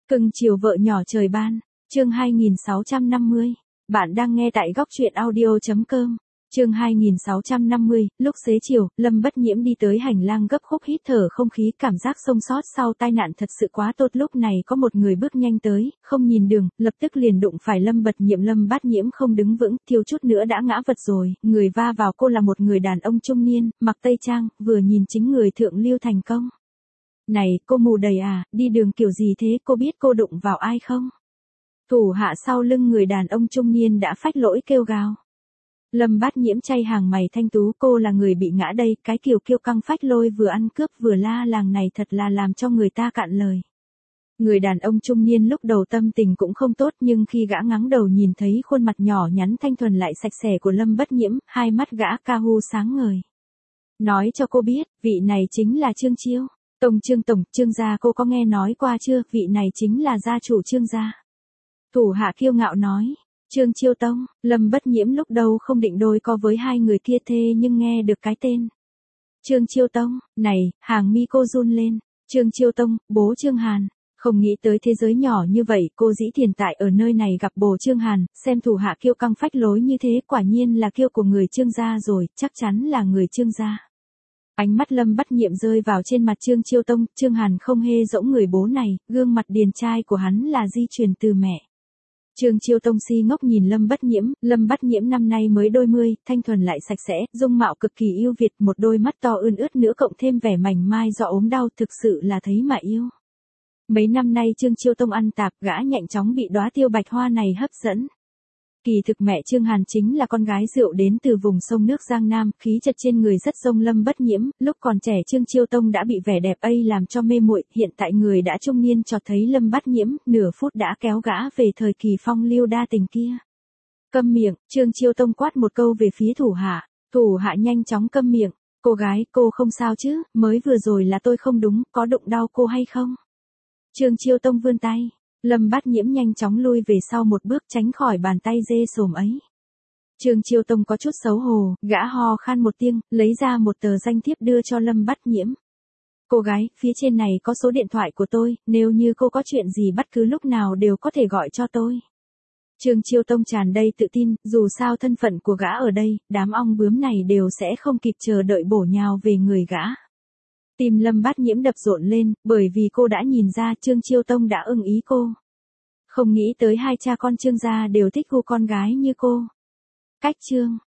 Cưng chiều vợ nhỏ trời ban, chương 2650. Bạn đang nghe tại góc truyện audio.com. Chương 2650, lúc xế chiều, Lâm Bất Nhiễm đi tới hành lang gấp khúc hít thở không khí, cảm giác sống sót sau tai nạn thật sự quá tốt. Lúc này có một người bước nhanh tới, không nhìn đường, lập tức liền đụng phải Lâm Bất Nhiễm. Lâm Bất Nhiễm không đứng vững, thiếu chút nữa đã ngã vật rồi. Người va vào cô là một người đàn ông trung niên, mặc tây trang, vừa nhìn chính người thượng lưu thành công. Này, cô mù đầy à, đi đường kiểu gì thế, cô biết cô đụng vào ai không? Thủ hạ sau lưng người đàn ông trung niên đã phách lỗi kêu gào. Lâm Bát Nhiễm chay hàng mày thanh tú, cô là người bị ngã đây, cái kiểu kiêu căng phách lôi vừa ăn cướp vừa la làng này thật là làm cho người ta cạn lời. Người đàn ông trung niên lúc đầu tâm tình cũng không tốt, nhưng khi gã ngắng đầu nhìn thấy khuôn mặt nhỏ nhắn thanh thuần lại sạch sẽ của Lâm Bát Nhiễm, hai mắt gã ca hu sáng ngời. Nói cho cô biết, vị này chính là Trương Chiêu. Tổng, Trương gia cô có nghe nói qua chưa, vị này chính là gia chủ Trương gia. Thủ hạ kiêu ngạo nói, Trương Chiêu Tông. Lâm Bất Nhiễm lúc đầu không định đôi co với hai người kia thê, nhưng nghe được cái tên Trương Chiêu Tông, này, hàng mi cô run lên. Trương Chiêu Tông, bố Trương Hàn. Không nghĩ tới thế giới nhỏ như vậy, cô dĩ thiền tại ở nơi này gặp bố Trương Hàn, xem thủ hạ kiêu căng phách lối như thế, quả nhiên là kiêu của người Trương gia rồi, chắc chắn là người Trương gia. Ánh mắt Lâm Bất Nhiễm rơi vào trên mặt Trương Chiêu Tông, Trương Hàn không hề giống người bố này, gương mặt điển trai của hắn là di truyền từ mẹ. Trương Chiêu Tông si ngốc nhìn Lâm Bất Nhiễm năm nay mới đôi mươi, thanh thuần lại sạch sẽ, dung mạo cực kỳ yêu Việt, một đôi mắt to ươn ướt nữa cộng thêm vẻ mảnh mai do ốm đau, thực sự là thấy mà yêu. Mấy năm nay Trương Chiêu Tông ăn tạp, gã nhanh chóng bị đóa tiêu bạch hoa này hấp dẫn. Kỳ thực mẹ Trương Hàn chính là con gái rượu đến từ vùng sông nước Giang Nam, khí chất trên người rất giống Lâm Bất Nhiễm, lúc còn trẻ Trương Chiêu Tông đã bị vẻ đẹp ấy làm cho mê muội, hiện tại người đã trung niên cho thấy Lâm Bất Nhiễm, nửa phút đã kéo gã về thời kỳ phong lưu đa tình kia. Câm miệng, Trương Chiêu Tông quát một câu về phía thủ hạ nhanh chóng câm miệng, cô gái, cô không sao chứ, mới vừa rồi là tôi không đúng, có đụng đau cô hay không? Trương Chiêu Tông vươn tay. Lâm Bát Nhiễm nhanh chóng lui về sau một bước tránh khỏi bàn tay dê sồm ấy. Trương Chiêu Tông có chút xấu hổ, gã ho khan một tiếng, lấy ra một tờ danh thiếp đưa cho Lâm Bát Nhiễm. Cô gái, phía trên này có số điện thoại của tôi, nếu như cô có chuyện gì bất cứ lúc nào đều có thể gọi cho tôi. Trương Chiêu Tông tràn đầy tự tin, dù sao thân phận của gã ở đây, đám ong bướm này đều sẽ không kịp chờ đợi bổ nhào về người gã. Tim Lâm Bát Nhiễm đập rộn lên, bởi vì cô đã nhìn ra Trương Chiêu Tông đã ưng ý cô. Không nghĩ tới hai cha con Trương gia đều thích cô con gái như cô. Cách Trương